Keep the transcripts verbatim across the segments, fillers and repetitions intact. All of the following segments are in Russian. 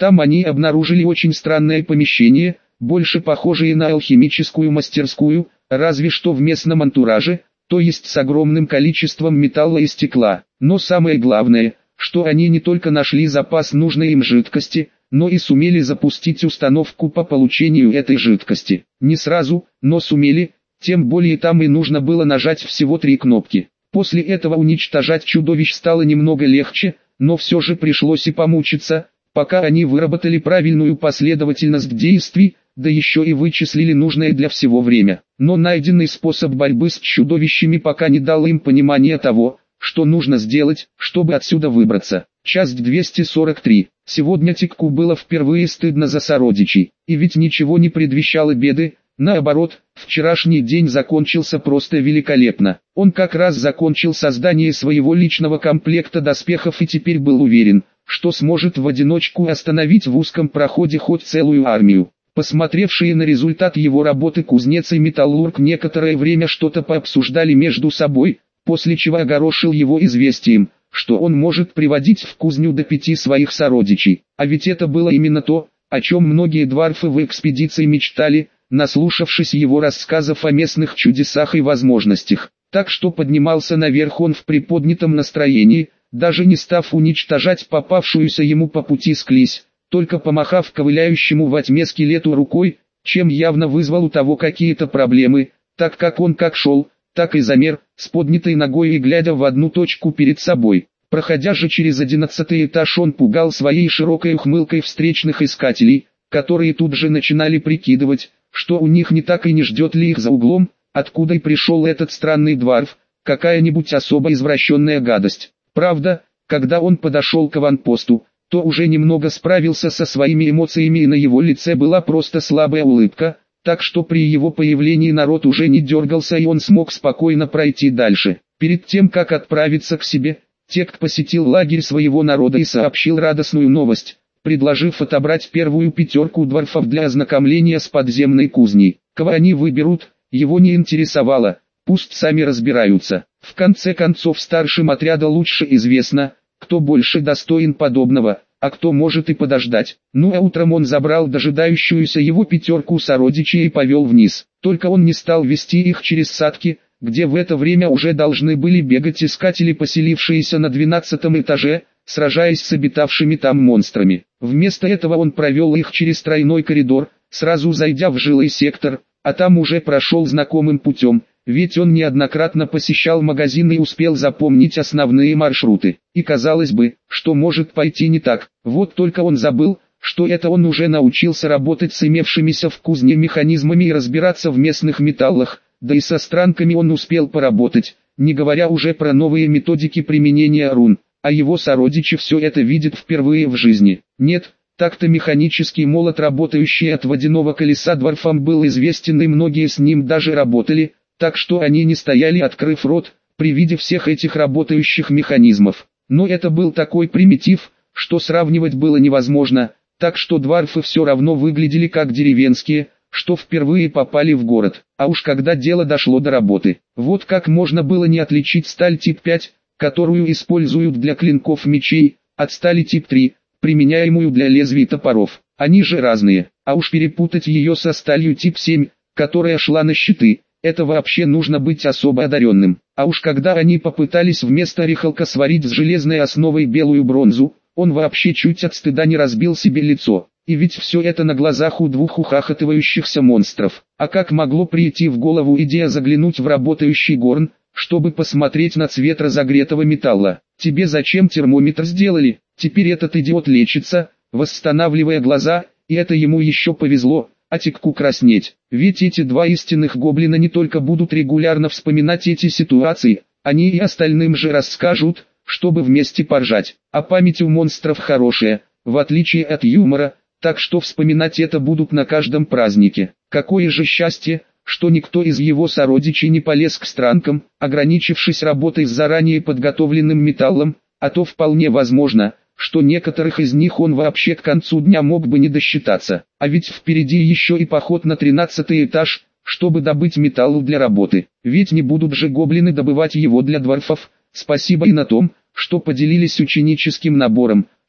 Там они обнаружили очень странное помещение, больше похожее на алхимическую мастерскую, разве что в местном антураже, то есть с огромным количеством металла и стекла. Но самое главное, что они не только нашли запас нужной им жидкости, но и сумели запустить установку по получению этой жидкости. Не сразу, но сумели, тем более там и нужно было нажать всего три кнопки. После этого уничтожать чудовищ стало немного легче, но все же пришлось и помучиться, пока они выработали правильную последовательность действий, да еще и вычислили нужное для всего время. Но найденный способ борьбы с чудовищами пока не дал им понимания того, что нужно сделать, чтобы отсюда выбраться. Часть двести сорок три. Сегодня Тикку было впервые стыдно за сородичей, и ведь ничего не предвещало беды, наоборот, вчерашний день закончился просто великолепно. Он как раз закончил создание своего личного комплекта доспехов и теперь был уверен, что сможет в одиночку остановить в узком проходе хоть целую армию. Посмотревшие на результат его работы кузнец и металлург некоторое время что-то пообсуждали между собой, после чего огорошил его известием, что он может приводить в кузню до пяти своих сородичей. А ведь это было именно то, о чем многие дварфы в экспедиции мечтали, наслушавшись его рассказов о местных чудесах и возможностях. Так что поднимался наверх он в приподнятом настроении, даже не став уничтожать попавшуюся ему по пути склизь, только помахав ковыляющему во тьме скелету рукой, чем явно вызвал у того какие-то проблемы, так как он как шел, так и замер, с поднятой ногой и глядя в одну точку перед собой. Проходя же через одиннадцатый этаж, он пугал своей широкой ухмылкой встречных искателей, которые тут же начинали прикидывать, что у них не так и не ждет ли их за углом, откуда и пришел этот странный дварф, какая-нибудь особо извращенная гадость. Правда, когда он подошел к аванпосту, то уже немного справился со своими эмоциями и на его лице была просто слабая улыбка, так что при его появлении народ уже не дергался и он смог спокойно пройти дальше. Перед тем как отправиться к себе, Тект посетил лагерь своего народа и сообщил радостную новость, предложив отобрать первую пятерку дварфов для ознакомления с подземной кузней. Кого они выберут, его не интересовало, пусть сами разбираются. В конце концов старшим отряда лучше известно, кто больше достоин подобного, а кто может и подождать. Ну а утром он забрал дожидающуюся его пятерку сородичей и повел вниз. Только он не стал вести их через садки, где в это время уже должны были бегать искатели, поселившиеся на двенадцатом этаже, сражаясь с обитавшими там монстрами. Вместо этого он провел их через тройной коридор, сразу зайдя в жилой сектор, а там уже прошел знакомым путем, ведь он неоднократно посещал магазины и успел запомнить основные маршруты. И казалось бы, что может пойти не так, вот только он забыл, что это он уже научился работать с имевшимися в кузне механизмами и разбираться в местных металлах, да и со странками он успел поработать, не говоря уже про новые методики применения рун, а его сородичи все это видят впервые в жизни. Нет, так-то механический молот, работающий от водяного колеса, дварфам был известен и многие с ним даже работали, так что они не стояли открыв рот, при виде всех этих работающих механизмов. Но это был такой примитив, что сравнивать было невозможно, так что дварфы все равно выглядели как деревенские, что впервые попали в город. А уж когда дело дошло до работы, вот как можно было не отличить сталь тип пять, которую используют для клинков мечей, от стали тип три, применяемую для лезвий топоров. Они же разные, а уж перепутать ее со сталью тип семь, которая шла на щиты, это вообще нужно быть особо одаренным. А уж когда они попытались вместо рихалка сварить с железной основой белую бронзу, он вообще чуть от стыда не разбил себе лицо. И ведь все это на глазах у двух ухахатывающихся монстров. А как могло прийти в голову идея заглянуть в работающий горн, чтобы посмотреть на цвет разогретого металла? Тебе зачем термометр сделали? Теперь этот идиот лечится, восстанавливая глаза, и это ему еще повезло, а Тикку краснеть. Ведь эти два истинных гоблина не только будут регулярно вспоминать эти ситуации, они и остальным же расскажут, чтобы вместе поржать. А память у монстров хорошая, в отличие от юмора, так что вспоминать это будут на каждом празднике. Какое же счастье, что никто из его сородичей не полез к странкам, ограничившись работой с заранее подготовленным металлом, а то вполне возможно, что некоторых из них он вообще к концу дня мог бы не досчитаться. А ведь впереди еще и поход на тринадцатый этаж, чтобы добыть металл для работы. Ведь не будут же гоблины добывать его для дварфов. Спасибо и на том, что поделились ученическим набором,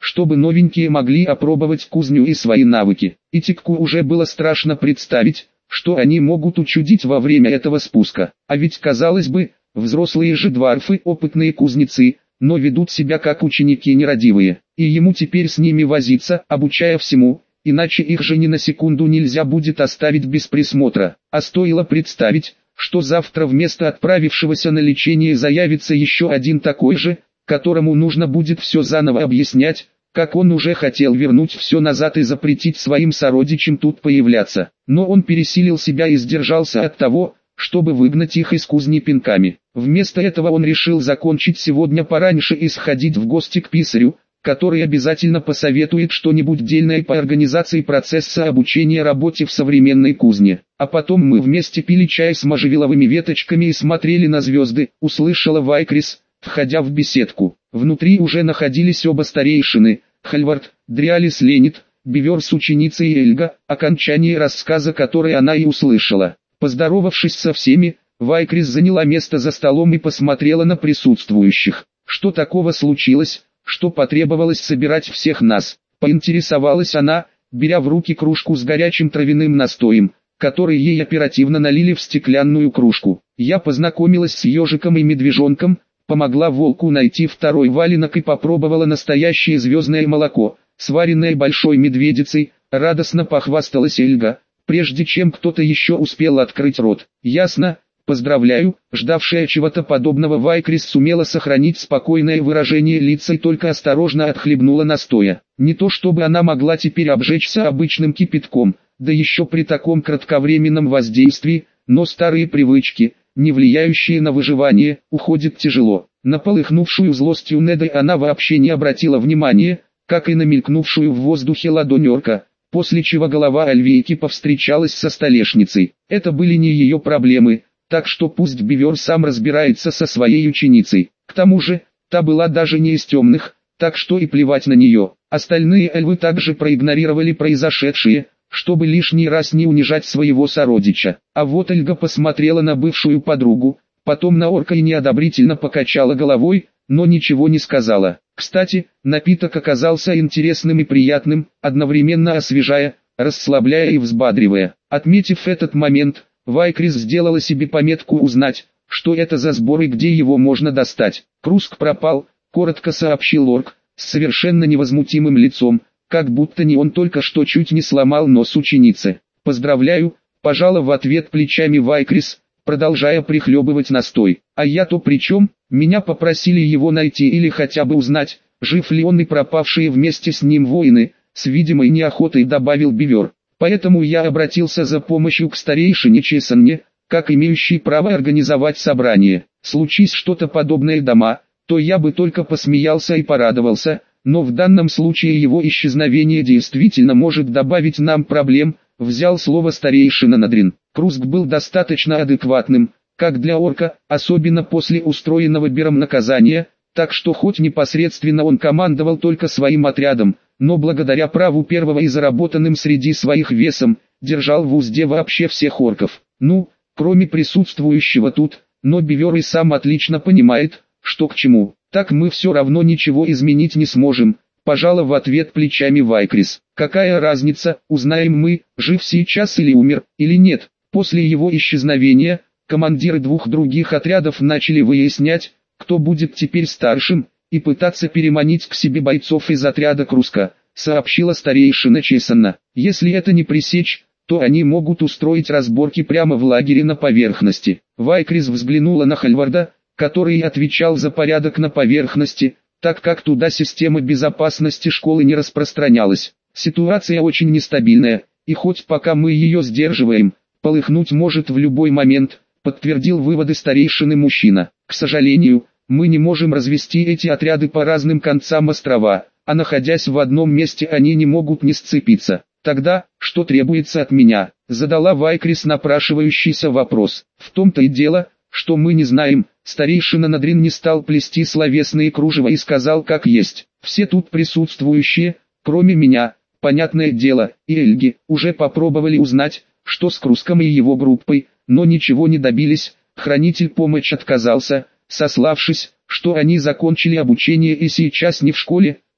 чтобы новенькие могли опробовать кузню и свои навыки. И Тикку уже было страшно представить, что они могут учудить во время этого спуска. А ведь, казалось бы, взрослые же дварфы опытные кузнецы, но ведут себя как ученики нерадивые. И ему теперь с ними возиться, обучая всему, иначе их же ни на секунду нельзя будет оставить без присмотра. А стоило представить, что завтра вместо отправившегося на лечение заявится еще один такой же, которому нужно будет все заново объяснять, как он уже хотел вернуть все назад и запретить своим сородичам тут появляться. Но он пересилил себя и сдержался от того, чтобы выгнать их из кузни пинками. Вместо этого он решил закончить сегодня пораньше и сходить в гости к писарю, который обязательно посоветует что-нибудь дельное по организации процесса обучения работе в современной кузне. А потом мы вместе пили чай с можжевеловыми веточками и смотрели на звезды, услышала Вайкрис, входя в беседку. Внутри уже находились оба старейшины, Хальвард, Дриалис Ленит, Бивер с ученицей Эльга, окончание рассказа которой она и услышала. Поздоровавшись со всеми, Вайкрис заняла место за столом и посмотрела на присутствующих. Что такого случилось, что потребовалось собирать всех нас? Поинтересовалась она, беря в руки кружку с горячим травяным настоем, который ей оперативно налили в стеклянную кружку. Я познакомилась с ежиком и медвежонком, помогла волку найти второй валенок и попробовала настоящее звездное молоко, сваренное большой медведицей, радостно похвасталась Эльга, прежде чем кто-то еще успел открыть рот. Ясно, поздравляю, ждавшая чего-то подобного Вайкрис сумела сохранить спокойное выражение лица и только осторожно отхлебнула настоя. Не то чтобы она могла теперь обжечься обычным кипятком, да еще при таком кратковременном воздействии, но старые привычки, не влияющие на выживание, уходят тяжело. На полыхнувшую злостью Неды она вообще не обратила внимания, как и на мелькнувшую в воздухе ладонь орка, после чего голова Альвейки повстречалась со столешницей. Это были не ее проблемы, так что пусть Бивер сам разбирается со своей ученицей. К тому же, та была даже не из темных, так что и плевать на нее. Остальные эльвы также проигнорировали произошедшее, чтобы лишний раз не унижать своего сородича. А вот Эльга посмотрела на бывшую подругу, потом на орка и неодобрительно покачала головой, но ничего не сказала. Кстати, напиток оказался интересным и приятным, одновременно освежая, расслабляя и взбадривая. Отметив этот момент, Вайкрис сделала себе пометку узнать, что это за сбор и где его можно достать. Круск пропал, коротко сообщил орк, с совершенно невозмутимым лицом, как будто не он только что чуть не сломал нос ученицы. «Поздравляю», — пожала в ответ плечами Вайкрис, продолжая прихлебывать настой. «А я-то при чем? Меня попросили его найти или хотя бы узнать, жив ли он и пропавшие вместе с ним воины», — с видимой неохотой добавил Бивер. «Поэтому я обратился за помощью к старейшине Чесанне, как имеющий право организовать собрание. Случись что-то подобное дома, то я бы только посмеялся и порадовался, но в данном случае его исчезновение действительно может добавить нам проблем», — взял слово старейшина Надрин. Круск был достаточно адекватным, как для орка, особенно после устроенного Бером наказания, так что хоть непосредственно он командовал только своим отрядом, но благодаря праву первого и заработанным среди своих весом, держал в узде вообще всех орков. Ну, кроме присутствующего тут, но Бивер и сам отлично понимает, что к чему. Так мы все равно ничего изменить не сможем, пожала в ответ плечами Вайкрис. Какая разница, узнаем мы, жив сейчас или умер, или нет. После его исчезновения, командиры двух других отрядов начали выяснять, кто будет теперь старшим, и пытаться переманить к себе бойцов из отряда Круска, сообщила старейшина Чесанна. Если это не пресечь, то они могут устроить разборки прямо в лагере на поверхности. Вайкрис взглянула на Хальварда, который отвечал за порядок на поверхности, так как туда система безопасности школы не распространялась. Ситуация очень нестабильная, и хоть пока мы ее сдерживаем, полыхнуть может в любой момент, подтвердил выводы старейшины мужчина. К сожалению, мы не можем развести эти отряды по разным концам острова, а находясь в одном месте они не могут не сцепиться. Тогда, что требуется от меня? Задала Вайкрис напрашивающийся вопрос. В том-то и дело, что мы не знаем. Старейшина Надрин не стал плести словесные кружева и сказал как есть. Все тут присутствующие, кроме меня, понятное дело, и Эльги, уже попробовали узнать, что с Круском и его группой, но ничего не добились. Хранитель помощи отказался, сославшись, что они закончили обучение и сейчас не в школе,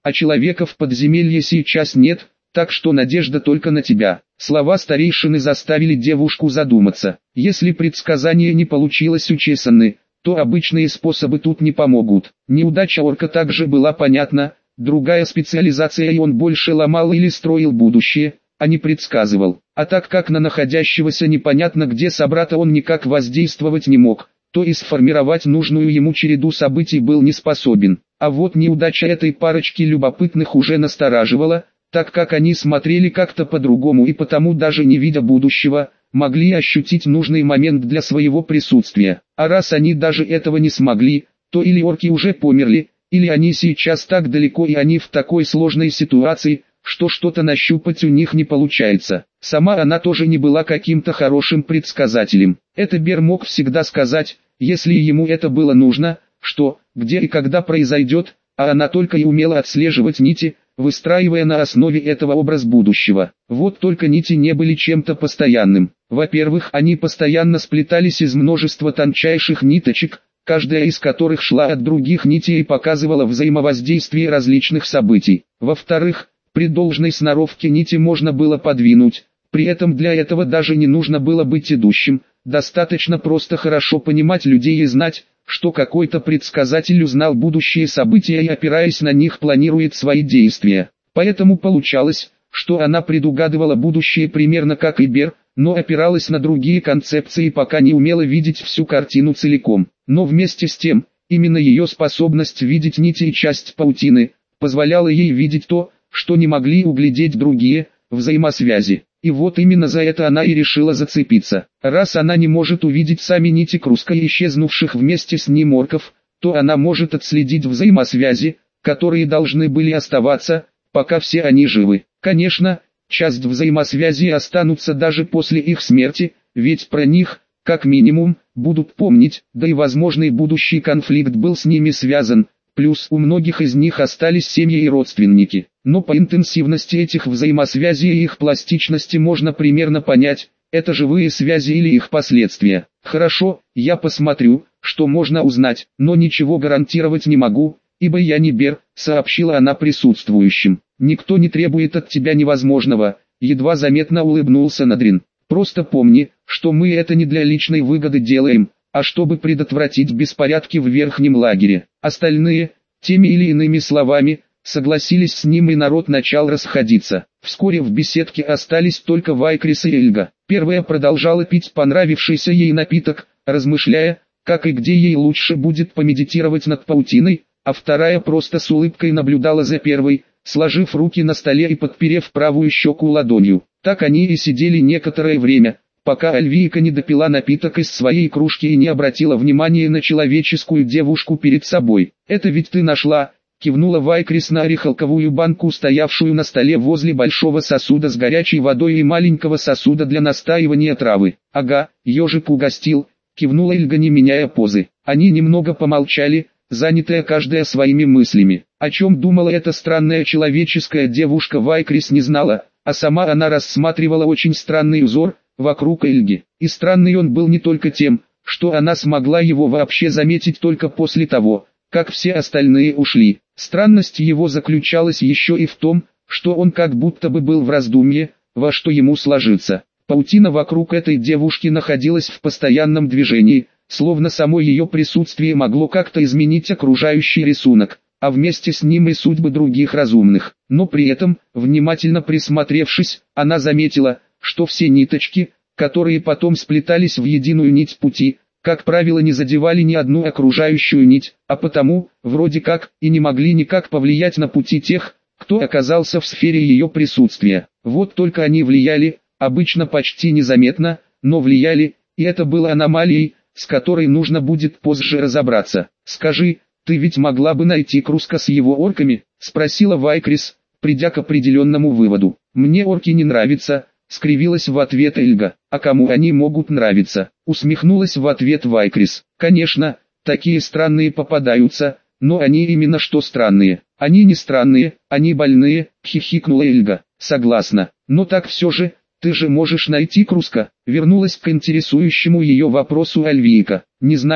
а человека в подземелье сейчас нет, так что надежда только на тебя». Слова старейшины заставили девушку задуматься. Если предсказание не получилось учесаны, то обычные способы тут не помогут. Неудача орка также была понятна, другая специализация, и он больше ломал или строил будущее, а не предсказывал. А так как на находящегося непонятно где собрата он никак воздействовать не мог, то и сформировать нужную ему череду событий был не способен. А вот неудача этой парочки любопытных уже настораживала, так как они смотрели как-то по-другому и потому, даже не видя будущего, могли ощутить нужный момент для своего присутствия. А раз они даже этого не смогли, то или орки уже померли, или они сейчас так далеко и они в такой сложной ситуации, что что-то нащупать у них не получается. Сама она тоже не была каким-то хорошим предсказателем. Это Бер мог всегда сказать, если ему это было нужно, что, где и когда произойдет, а она только и умела отслеживать нити, выстраивая на основе этого образ будущего. Вот только нити не были чем-то постоянным. Во-первых, они постоянно сплетались из множества тончайших ниточек, каждая из которых шла от других нитей и показывала взаимовоздействие различных событий. Во-вторых, при должной сноровке нити можно было подвинуть, при этом для этого даже не нужно было быть идущим, достаточно просто хорошо понимать людей и знать, что какой-то предсказатель узнал будущие события и, опираясь на них, планирует свои действия. Поэтому получалось, что она предугадывала будущее примерно как и Бер, но опиралась на другие концепции, пока не умела видеть всю картину целиком. Но вместе с тем, именно ее способность видеть нити и часть паутины, позволяла ей видеть то, что не могли углядеть другие, взаимосвязи. И вот именно за это она и решила зацепиться. Раз она не может увидеть сами нити Круска и исчезнувших вместе с ним орков, то она может отследить взаимосвязи, которые должны были оставаться, пока все они живы. Конечно, часть взаимосвязи останутся даже после их смерти, ведь про них, как минимум, будут помнить, да и возможный будущий конфликт был с ними связан, плюс у многих из них остались семьи и родственники. Но по интенсивности этих взаимосвязей и их пластичности можно примерно понять, это живые связи или их последствия. Хорошо, я посмотрю, что можно узнать, но ничего гарантировать не могу, ибо я не Бер, сообщила она присутствующим. Никто не требует от тебя невозможного, едва заметно улыбнулся Надрин. Просто помни, что мы это не для личной выгоды делаем, а чтобы предотвратить беспорядки в верхнем лагере. Остальные, теми или иными словами, согласились с ним, и народ начал расходиться. Вскоре в беседке остались только Вайкрис и Эльга. Первая продолжала пить понравившийся ей напиток, размышляя, как и где ей лучше будет помедитировать над паутиной, а вторая просто с улыбкой наблюдала за первой, сложив руки на столе и подперев правую щеку ладонью. Так они и сидели некоторое время, пока Альвийка не допила напиток из своей кружки и не обратила внимания на человеческую девушку перед собой. «Это ведь ты нашла?» — кивнула Вайкрис на орехалковую банку, стоявшую на столе возле большого сосуда с горячей водой и маленького сосуда для настаивания травы. «Ага, ежик угостил», — кивнула Эльга, не меняя позы. Они немного помолчали, занятая каждая своими мыслями. О чем думала эта странная человеческая девушка, Вайкрис не знала, а сама она рассматривала очень странный узор вокруг Эльги. И странный он был не только тем, что она смогла его вообще заметить только после того, как все остальные ушли. Странность его заключалась еще и в том, что он как будто бы был в раздумье, во что ему сложиться. Паутина вокруг этой девушки находилась в постоянном движении, словно само ее присутствие могло как-то изменить окружающий рисунок, а вместе с ним и судьбы других разумных. Но при этом, внимательно присмотревшись, она заметила, что все ниточки, которые потом сплетались в единую нить пути, как правило, не задевали ни одну окружающую нить, а потому, вроде как, и не могли никак повлиять на пути тех, кто оказался в сфере ее присутствия. Вот только они влияли, обычно почти незаметно, но влияли, и это было аномалией, с которой нужно будет позже разобраться. «Скажи, ты ведь могла бы найти Круска с его орками?» — спросила Вайкрис, придя к определенному выводу. «Мне орки не нравятся», — скривилась в ответ Эльга. «А кому они могут нравиться?» — усмехнулась в ответ Вайкрис. «Конечно, такие странные попадаются, но они именно что странные. Они не странные, они больные», — хихикнула Эльга. «Согласна, но так все же, ты же можешь найти Круска», — вернулась к интересующему ее вопросу Альвийка. «Не знаю»,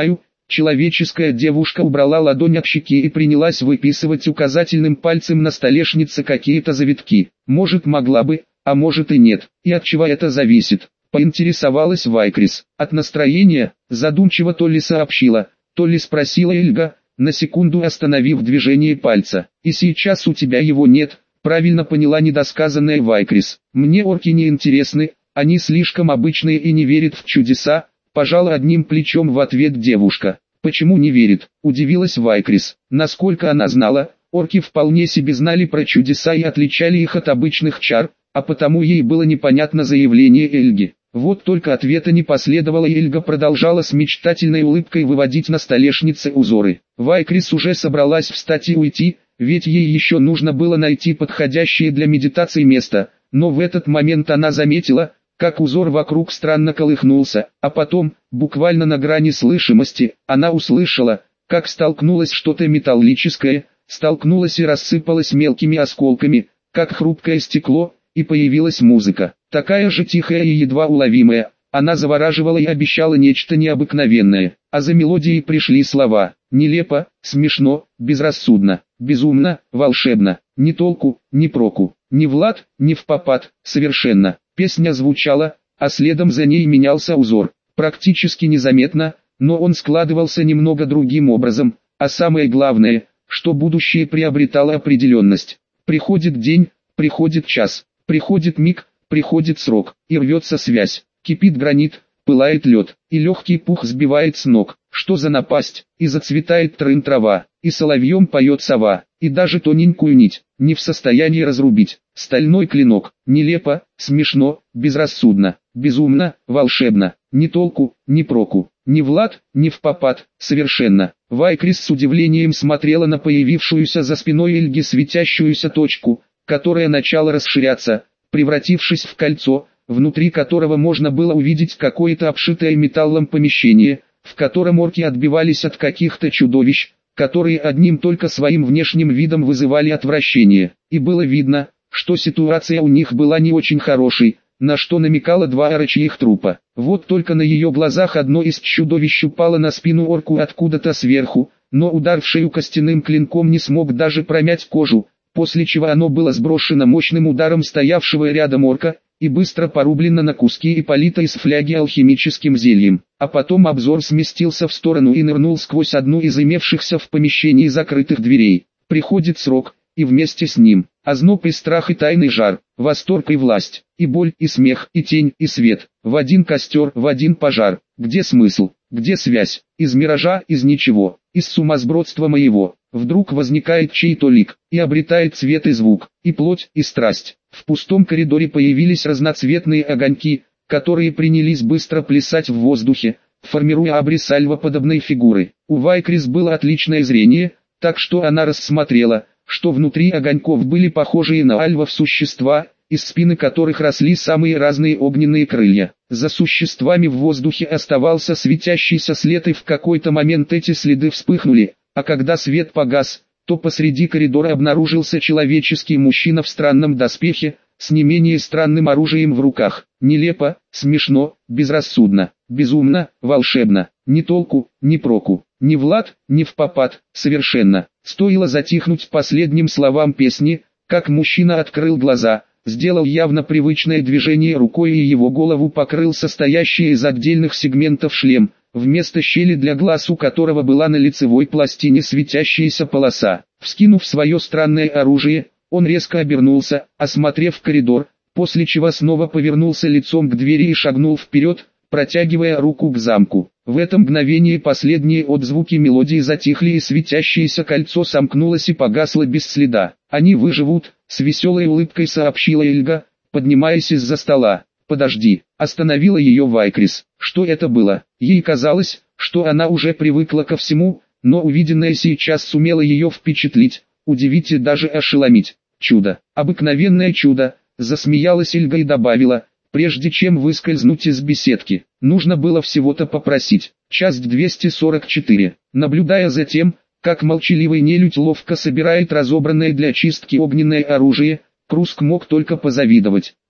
Человеческая девушка убрала ладонь от щеки и принялась выписывать указательным пальцем на столешнице какие-то завитки. Может, могла бы, а может и нет. И от чего это зависит? Поинтересовалась Вайкрис. От настроения, задумчиво то ли сообщила, то ли спросила Эльга, на секунду остановив движение пальца. И сейчас у тебя его нет, правильно поняла недосказанная Вайкрис. Мне орки не интересны, они слишком обычные и не верят в чудеса. Пожала одним плечом в ответ девушка. Почему не верит? Удивилась Вайкрис. Насколько она знала, орки вполне себе знали про чудеса и отличали их от обычных чар, а потому ей было непонятно заявление Эльги. Вот только ответа не последовало, и Эльга продолжала с мечтательной улыбкой выводить на столешнице узоры. Вайкрис уже собралась встать и уйти, ведь ей еще нужно было найти подходящее для медитации место, но в этот момент она заметила, как узор вокруг странно колыхнулся, а потом, буквально на грани слышимости, она услышала, как столкнулось что-то металлическое, столкнулось и рассыпалось мелкими осколками, как хрупкое стекло, и появилась музыка, такая же тихая и едва уловимая. Она завораживала и обещала нечто необыкновенное, а за мелодией пришли слова: нелепо, смешно, безрассудно, безумно, волшебно, ни толку, ни проку, ни в лад, ни в попад, совершенно. Песня звучала, а следом за ней менялся узор, практически незаметно, но он складывался немного другим образом, а самое главное, что будущее приобретало определенность. Приходит день, приходит час, приходит миг, приходит срок, и рвется связь, кипит гранит, пылает лед, и легкий пух сбивает с ног. Что за напасть? И зацветает трын трава, и соловьем поет сова, и даже тоненькую нить не в состоянии разрубить. Стальной клинок, нелепо, смешно, безрассудно, безумно, волшебно, ни толку, ни проку, ни в лад, ни в попад, совершенно. Вайкрис с удивлением смотрела на появившуюся за спиной Эльги светящуюся точку, которая начала расширяться, превратившись в кольцо, внутри которого можно было увидеть какое-то обшитое металлом помещение, в котором орки отбивались от каких-то чудовищ, которые одним только своим внешним видом вызывали отвращение. И было видно, что ситуация у них была не очень хорошей, на что намекало два орочьих трупа. Вот только на ее глазах одно из чудовищ упало на спину орку откуда-то сверху, но удар в шею костяным клинком не смог даже промять кожу, после чего оно было сброшено мощным ударом стоявшего рядом орка, и быстро порублено на куски и полито из фляги алхимическим зельем. А потом обзор сместился в сторону и нырнул сквозь одну из имевшихся в помещении закрытых дверей. Приходит срок, и вместе с ним озноб и страх и тайный жар, восторг и власть, и боль и смех и тень и свет, в один костер, в один пожар. Где смысл, где связь? Из миража, из ничего, из сумасбродства моего. Вдруг возникает чей-то лик, и обретает цвет и звук, и плоть, и страсть. В пустом коридоре появились разноцветные огоньки, которые принялись быстро плясать в воздухе, формируя образ альвоподобной фигуры. У Вайкрис было отличное зрение, так что она рассмотрела, что внутри огоньков были похожие на альвов существа, из спины которых росли самые разные огненные крылья. За существами в воздухе оставался светящийся след, и в какой-то момент эти следы вспыхнули, а когда свет погас, то посреди коридора обнаружился человеческий мужчина в странном доспехе, с не менее странным оружием в руках. Нелепо, смешно, безрассудно, безумно, волшебно, ни толку, ни проку, ни в лад, ни в попад, совершенно. Стоило затихнуть последним словам песни, как мужчина открыл глаза, сделал явно привычное движение рукой, и его голову покрыл состоящий из отдельных сегментов шлем, вместо щели для глаз у которого была на лицевой пластине светящаяся полоса. Вскинув свое странное оружие, он резко обернулся, осмотрев коридор, после чего снова повернулся лицом к двери и шагнул вперед, протягивая руку к замку. В это мгновение последние отзвуки мелодии затихли, и светящееся кольцо сомкнулось и погасло без следа. «Они выживут», — с веселой улыбкой сообщила Эльга, поднимаясь из-за стола. «Подожди», — остановила ее Вайкрис. Что это было? Ей казалось, что она уже привыкла ко всему, но увиденное сейчас сумело ее впечатлить, удивить и даже ошеломить. «Чудо, обыкновенное чудо», — засмеялась Эльга и добавила, прежде чем выскользнуть из беседки. Нужно было всего-то попросить. Часть двести сорок четыре. Наблюдая за тем, как молчаливый нелюдь ловко собирает разобранное для чистки огненное оружие, Круск мог только позавидовать.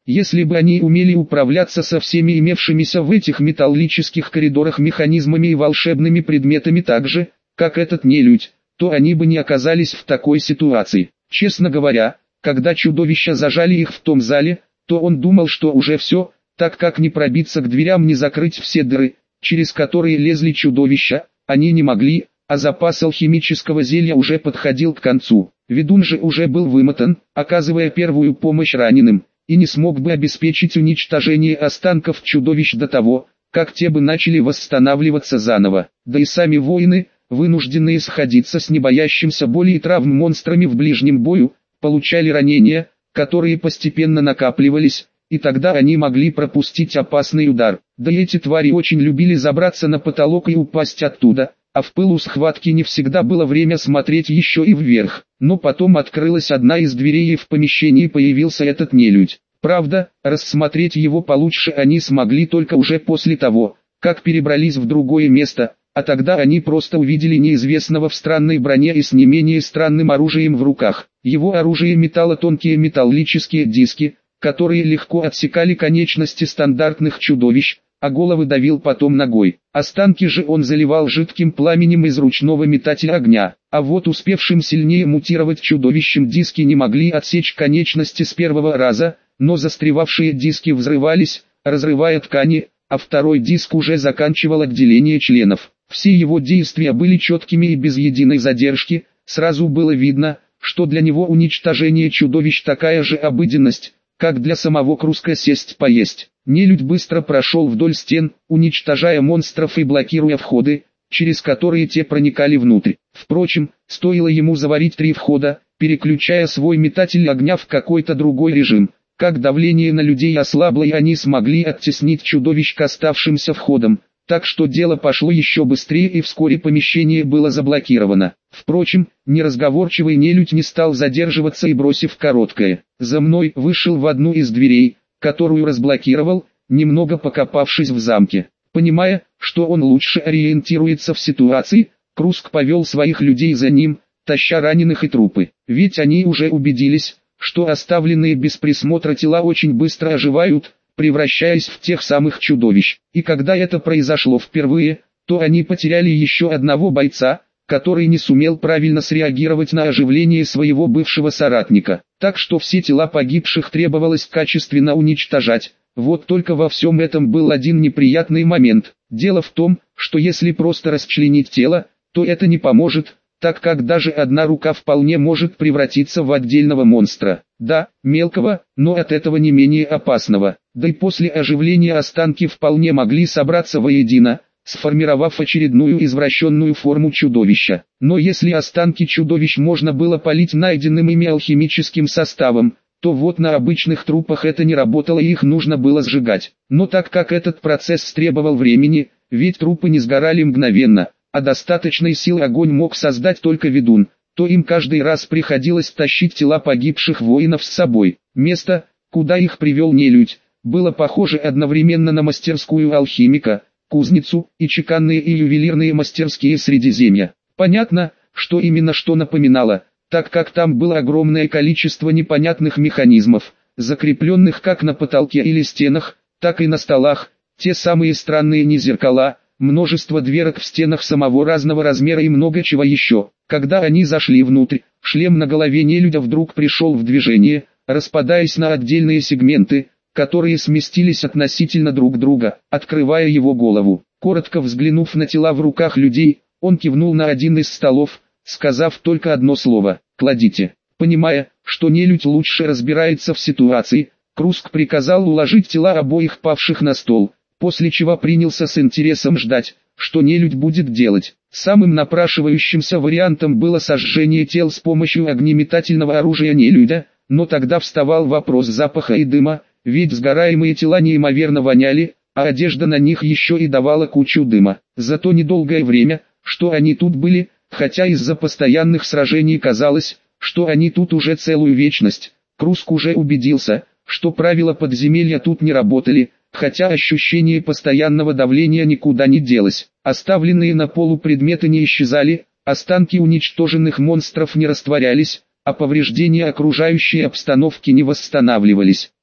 Если бы они умели управляться со всеми имевшимися в этих металлических коридорах механизмами и волшебными предметами так же, как этот нелюдь, то они бы не оказались в такой ситуации. Честно говоря, когда чудовища зажали их в том зале, то он думал, что уже все, так как не пробиться к дверям, не закрыть все дыры, через которые лезли чудовища, они не могли, а запас алхимического зелья уже подходил к концу. Ведун же уже был вымотан, оказывая первую помощь раненым, и не смог бы обеспечить уничтожение останков чудовищ до того, как те бы начали восстанавливаться заново. Да и сами воины, вынужденные сходиться с небоящимся боли и травм монстрами в ближнем бою, получали ранения, которые постепенно накапливались, и тогда они могли пропустить опасный удар. Да и эти твари очень любили забраться на потолок и упасть оттуда, а в пылу схватки не всегда было время смотреть еще и вверх. Но потом открылась одна из дверей и в помещении появился этот нелюдь. Правда, рассмотреть его получше они смогли только уже после того, как перебрались в другое место, а тогда они просто увидели неизвестного в странной броне и с не менее странным оружием в руках. Его оружие метало тонкие металлические диски, которые легко отсекали конечности стандартных чудовищ, а головы давил потом ногой. Останки же он заливал жидким пламенем из ручного метателя огня, а вот успевшим сильнее мутировать чудовищем диски не могли отсечь конечности с первого раза, но застревавшие диски взрывались, разрывая ткани, а второй диск уже заканчивал отделение членов. Все его действия были четкими и без единой задержки, сразу было видно, что для него уничтожение чудовищ такая же обыденность, как для самого Круска сесть поесть. Нелюдь быстро прошел вдоль стен, уничтожая монстров и блокируя входы, через которые те проникали внутрь. Впрочем, стоило ему заварить три входа, переключая свой метатель огня в какой-то другой режим, как давление на людей ослабло и они смогли оттеснить чудовищ к оставшимся входам, так что дело пошло еще быстрее и вскоре помещение было заблокировано. Впрочем, неразговорчивый нелюдь не стал задерживаться и бросив короткое «за мной» вышел в одну из дверей, которую разблокировал, немного покопавшись в замке. Понимая, что он лучше ориентируется в ситуации, Круск повел своих людей за ним, таща раненых и трупы. Ведь они уже убедились, что оставленные без присмотра тела очень быстро оживают, превращаясь в тех самых чудовищ. И когда это произошло впервые, то они потеряли еще одного бойца, который не сумел правильно среагировать на оживление своего бывшего соратника. Так что все тела погибших требовалось качественно уничтожать. Вот только во всем этом был один неприятный момент. Дело в том, что если просто расчленить тело, то это не поможет, так как даже одна рука вполне может превратиться в отдельного монстра. Да, мелкого, но от этого не менее опасного. Да и после оживления останки вполне могли собраться воедино, сформировав очередную извращенную форму чудовища. Но если останки чудовищ можно было полить найденным ими алхимическим составом, то вот на обычных трупах это не работало и их нужно было сжигать. Но так как этот процесс требовал времени, ведь трупы не сгорали мгновенно, а достаточной силы огонь мог создать только ведун, то им каждый раз приходилось тащить тела погибших воинов с собой. Место, куда их привел нелюдь, было похоже одновременно на мастерскую алхимика, кузницу и чеканные и ювелирные мастерские Средиземья. Понятно, что именно что напоминало, так как там было огромное количество непонятных механизмов, закрепленных как на потолке или стенах, так и на столах, те самые странные незеркала, множество дверок в стенах самого разного размера и много чего еще. Когда они зашли внутрь, шлем на голове нелюдя вдруг пришел в движение, распадаясь на отдельные сегменты, которые сместились относительно друг друга, открывая его голову. Коротко взглянув на тела в руках людей, он кивнул на один из столов, сказав только одно слово «кладите». Понимая, что нелюдь лучше разбирается в ситуации, Круск приказал уложить тела обоих павших на стол, после чего принялся с интересом ждать, что нелюдь будет делать. Самым напрашивающимся вариантом было сожжение тел с помощью огнеметательного оружия нелюдя, но тогда вставал вопрос запаха и дыма, ведь сгораемые тела неимоверно воняли, а одежда на них еще и давала кучу дыма. За то недолгое время, что они тут были, хотя из-за постоянных сражений казалось, что они тут уже целую вечность, Круск уже убедился, что правила подземелья тут не работали, хотя ощущение постоянного давления никуда не делось. Оставленные на полу предметы не исчезали, останки уничтоженных монстров не растворялись, а повреждения окружающей обстановки не восстанавливались.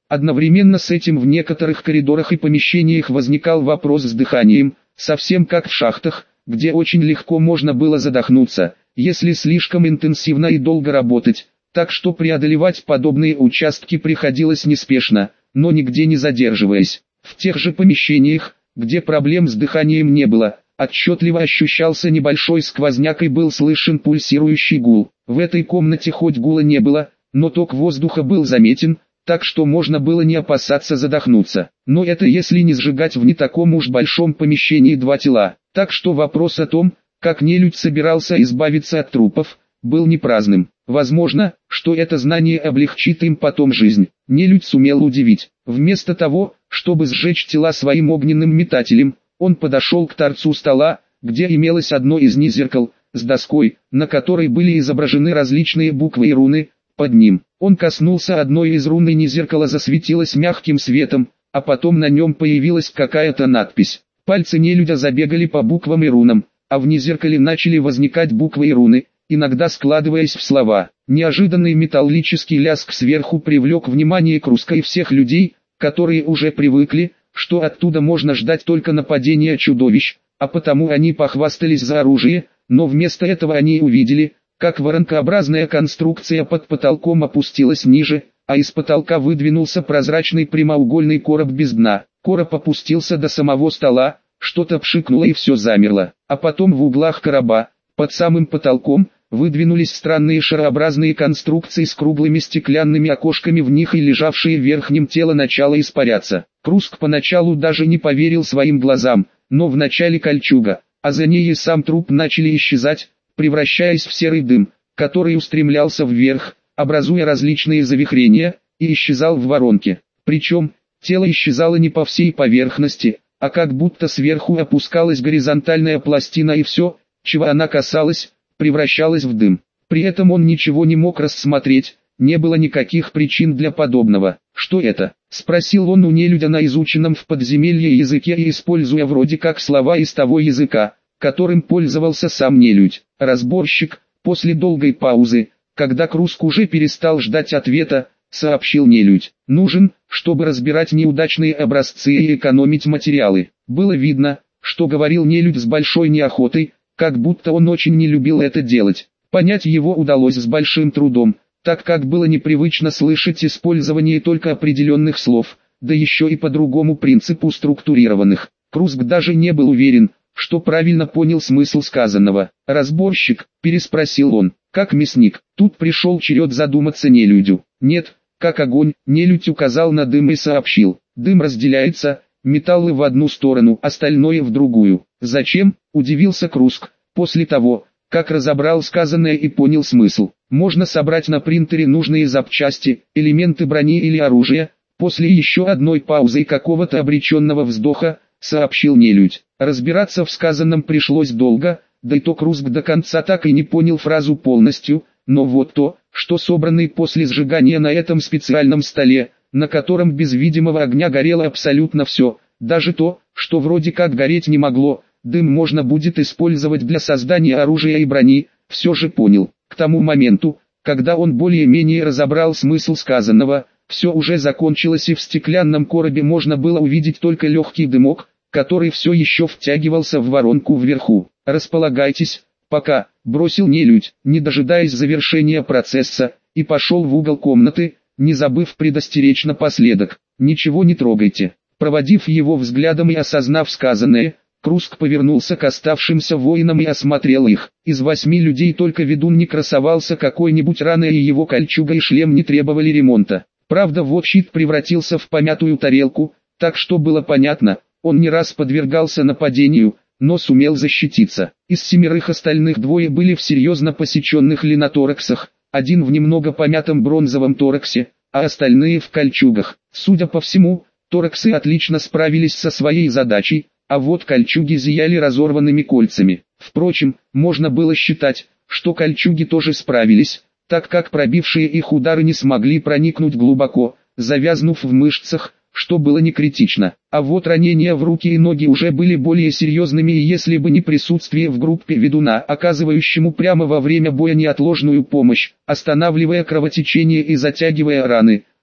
Одновременно с этим в некоторых коридорах и помещениях возникал вопрос с дыханием, совсем как в шахтах, где очень легко можно было задохнуться, если слишком интенсивно и долго работать, так что преодолевать подобные участки приходилось неспешно, но нигде не задерживаясь. В тех же помещениях, где проблем с дыханием не было, отчетливо ощущался небольшой сквозняк и был слышен пульсирующий гул. В этой комнате хоть гула не было, но ток воздуха был заметен, так что можно было не опасаться задохнуться. Но это если не сжигать в не таком уж большом помещении два тела. Так что вопрос о том, как нелюдь собирался избавиться от трупов, был не праздным. Возможно, что это знание облегчит им потом жизнь. Нелюдь сумел удивить. Вместо того, чтобы сжечь тела своим огненным метателем, он подошел к торцу стола, где имелось одно из низеркал, с доской, на которой были изображены различные буквы и руны. Под ним он коснулся одной из рун, и низеркало засветилось мягким светом, а потом на нем появилась какая-то надпись. Пальцы нелюдя забегали по буквам и рунам, а в низеркале начали возникать буквы и руны, иногда складываясь в слова. Неожиданный металлический лязг сверху привлек внимание Круска и всех людей, которые уже привыкли, что оттуда можно ждать только нападения чудовищ, а потому они похвастались за оружие, но вместо этого они увидели, как воронкообразная конструкция под потолком опустилась ниже, а из потолка выдвинулся прозрачный прямоугольный короб без дна. Короб опустился до самого стола, что-то пшикнуло и все замерло, а потом в углах короба, под самым потолком, выдвинулись странные шарообразные конструкции с круглыми стеклянными окошками в них и лежавшие в верхнем тело начало испаряться. Круск поначалу даже не поверил своим глазам, но вначале кольчуга, а за ней и сам труп начали исчезать, превращаясь в серый дым, который устремлялся вверх, образуя различные завихрения, и исчезал в воронке. Причем, тело исчезало не по всей поверхности, а как будто сверху опускалась горизонтальная пластина, и все, чего она касалась, превращалось в дым. При этом он ничего не мог рассмотреть, не было никаких причин для подобного. «Что это?» — спросил он у нелюдя на изученном в подземелье языке и используя вроде как слова из того языка, которым пользовался сам нелюдь. Разборщик, после долгой паузы, когда Круск уже перестал ждать ответа, сообщил нелюдь. Нужен, чтобы разбирать неудачные образцы и экономить материалы. Было видно, что говорил нелюдь с большой неохотой, как будто он очень не любил это делать. Понять его удалось с большим трудом, так как было непривычно слышать использование только определенных слов, да еще и по другому принципу структурированных. Круск даже не был уверен, что правильно понял смысл сказанного. «Разборщик?» – переспросил он. «Как мясник?» Тут пришел черед задуматься нелюдю. «Нет, как огонь», – нелюдь указал на дым и сообщил. «Дым разделяется, металлы в одну сторону, остальное в другую». «Зачем?» – удивился Круск, после того, как разобрал сказанное и понял смысл. «Можно собрать на принтере нужные запчасти, элементы брони или оружия». После еще одной паузы и какого-то обреченного вздоха, сообщил нелюдь. Разбираться в сказанном пришлось долго, да и то Круск до конца так и не понял фразу полностью, но вот то, что собранный после сжигания на этом специальном столе, на котором без видимого огня горело абсолютно все, даже то, что вроде как гореть не могло, дым можно будет использовать для создания оружия и брони, все же понял. К тому моменту, когда он более-менее разобрал смысл сказанного, все уже закончилось и в стеклянном коробе можно было увидеть только легкий дымок, который все еще втягивался в воронку вверху. «Располагайтесь, пока», — бросил нелюдь, не дожидаясь завершения процесса, и пошел в угол комнаты, не забыв предостеречь напоследок: «Ничего не трогайте». Проводив его взглядом и осознав сказанное, Круск повернулся к оставшимся воинам и осмотрел их. Из восьми людей только ведун не красовался какой-нибудь раной, и его кольчуга и шлем не требовали ремонта. Правда, вот щит превратился в помятую тарелку, так что было понятно, он не раз подвергался нападению, но сумел защититься. Из семерых остальных двое были в серьезно посеченных линотораксах, один в немного помятом бронзовом тораксе, а остальные в кольчугах. Судя по всему, тораксы отлично справились со своей задачей, а вот кольчуги зияли разорванными кольцами. Впрочем, можно было считать, что кольчуги тоже справились, так как пробившие их удары не смогли проникнуть глубоко, завязнув в мышцах, что было не критично. А вот ранения в руки и ноги уже были более серьезными, и если бы не присутствие в группе ведуна, оказывающему прямо во время боя неотложную помощь, останавливая кровотечение и затягивая раны,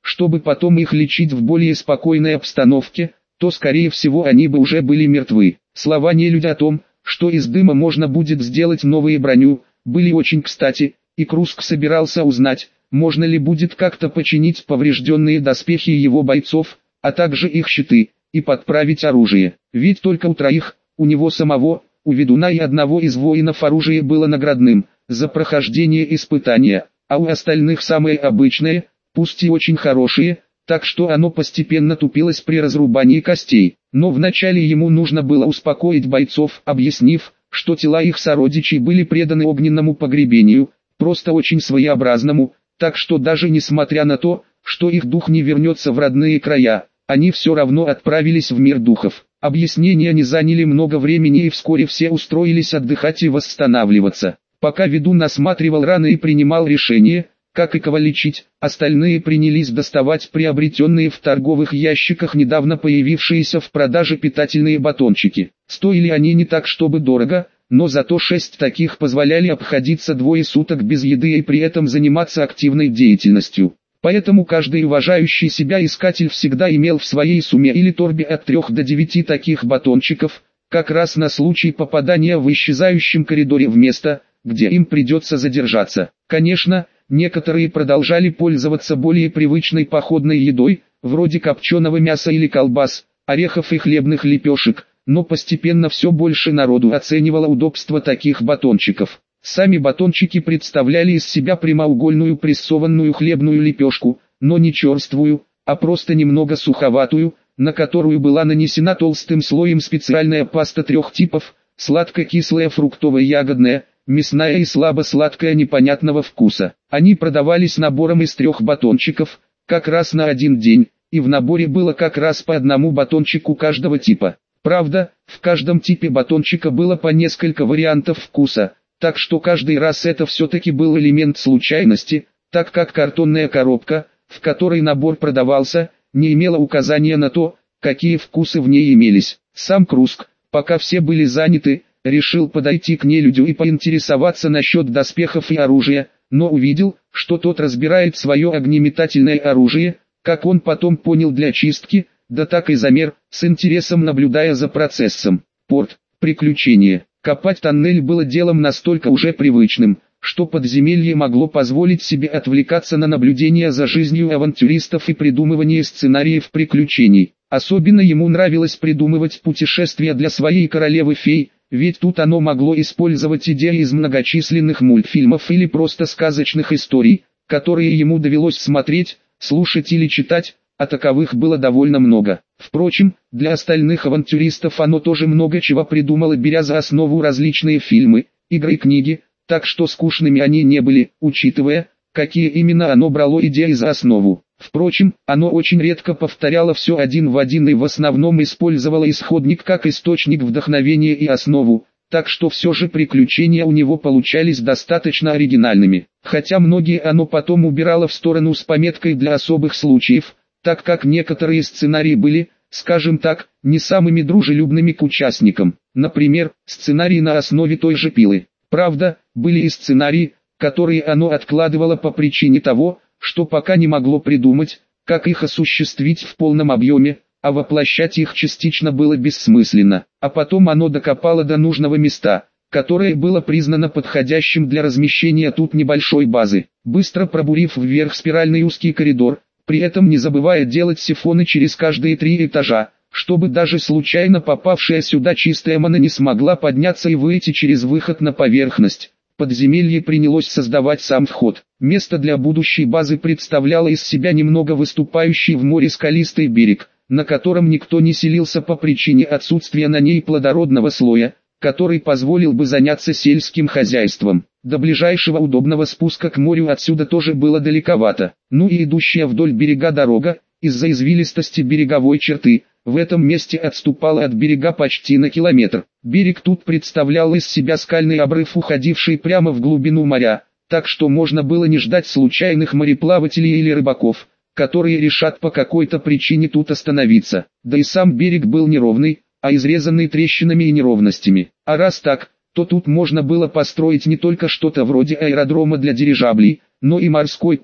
чтобы потом их лечить в более спокойной обстановке, то скорее всего они бы уже были мертвы. Слова нелюдя о том, что из дыма можно будет сделать новую броню, были очень кстати, и Круск собирался узнать, можно ли будет как-то починить поврежденные доспехи его бойцов, а также их щиты, и подправить оружие. Ведь только у троих, у него самого, у ведуна и одного из воинов оружие было наградным, за прохождение испытания, а у остальных самое обычное, пусть и очень хорошее, так что оно постепенно тупилось при разрубании костей. Но вначале ему нужно было успокоить бойцов, объяснив, что тела их сородичей были преданы огненному погребению, просто очень своеобразному, так что даже несмотря на то, что их дух не вернется в родные края, они все равно отправились в мир духов. Объяснения не заняли много времени и вскоре все устроились отдыхать и восстанавливаться. Пока ведун осматривал раны и принимал решение, как и кого лечить, остальные принялись доставать приобретенные в торговых ящиках недавно появившиеся в продаже питательные батончики. Стоили они не так чтобы дорого, но зато шесть таких позволяли обходиться двое суток без еды и при этом заниматься активной деятельностью. Поэтому каждый уважающий себя искатель всегда имел в своей сумме или торбе от трех до девяти таких батончиков, как раз на случай попадания в исчезающем коридоре в место, где им придется задержаться. Конечно, некоторые продолжали пользоваться более привычной походной едой, вроде копченого мяса или колбас, орехов и хлебных лепешек, но постепенно все больше народу оценивало удобство таких батончиков. Сами батончики представляли из себя прямоугольную прессованную хлебную лепешку, но не черствую, а просто немного суховатую, на которую была нанесена толстым слоем специальная паста трех типов, сладко-кислая, фруктово-ягодная, мясная и слабо-сладкая непонятного вкуса. Они продавались набором из трех батончиков, как раз на один день, и в наборе было как раз по одному батончику каждого типа. Правда, в каждом типе батончика было по несколько вариантов вкуса, так что каждый раз это все-таки был элемент случайности, так как картонная коробка, в которой набор продавался, не имела указания на то, какие вкусы в ней имелись. Сам Круск, пока все были заняты, решил подойти к нелюдю и поинтересоваться насчет доспехов и оружия, но увидел, что тот разбирает свое огнеметательное оружие, как он потом понял, для чистки, да так и замер, с интересом наблюдая за процессом. Порт, приключение. Копать тоннель было делом настолько уже привычным, что подземелье могло позволить себе отвлекаться на наблюдение за жизнью авантюристов и придумывание сценариев приключений. Особенно ему нравилось придумывать путешествия для своей королевы-фей, ведь тут оно могло использовать идеи из многочисленных мультфильмов или просто сказочных историй, которые ему довелось смотреть, слушать или читать, а таковых было довольно много. Впрочем, для остальных авантюристов оно тоже много чего придумало, беря за основу различные фильмы, игры и книги, так что скучными они не были, учитывая, какие именно оно брало идеи за основу. Впрочем, оно очень редко повторяло все один в один и в основном использовало исходник как источник вдохновения и основу, так что все же приключения у него получались достаточно оригинальными. Хотя многие оно потом убирало в сторону с пометкой для особых случаев, так как некоторые сценарии были, скажем так, не самыми дружелюбными к участникам. Например, сценарий на основе той же пилы. Правда, были и сценарии, которые оно откладывало по причине того, что пока не могло придумать, как их осуществить в полном объеме, а воплощать их частично было бессмысленно. А потом оно докопало до нужного места, которое было признано подходящим для размещения тут небольшой базы. Быстро пробурив вверх спиральный узкий коридор, при этом не забывая делать сифоны через каждые три этажа, чтобы даже случайно попавшая сюда чистая мана не смогла подняться и выйти через выход на поверхность. Подземелье принялось создавать сам вход. Место для будущей базы представляло из себя немного выступающий в море скалистый берег, на котором никто не селился по причине отсутствия на ней плодородного слоя, который позволил бы заняться сельским хозяйством. До ближайшего удобного спуска к морю отсюда тоже было далековато. Ну и идущая вдоль берега дорога, из-за извилистости береговой черты, в этом месте отступала от берега почти на километр. Берег тут представлял из себя скальный обрыв, уходивший прямо в глубину моря, так что можно было не ждать случайных мореплавателей или рыбаков, которые решат по какой-то причине тут остановиться. Да и сам берег был неровный, а изрезанный трещинами и неровностями. А раз так, то тут можно было построить не только что-то вроде аэродрома для дирижаблей, но и морской порт,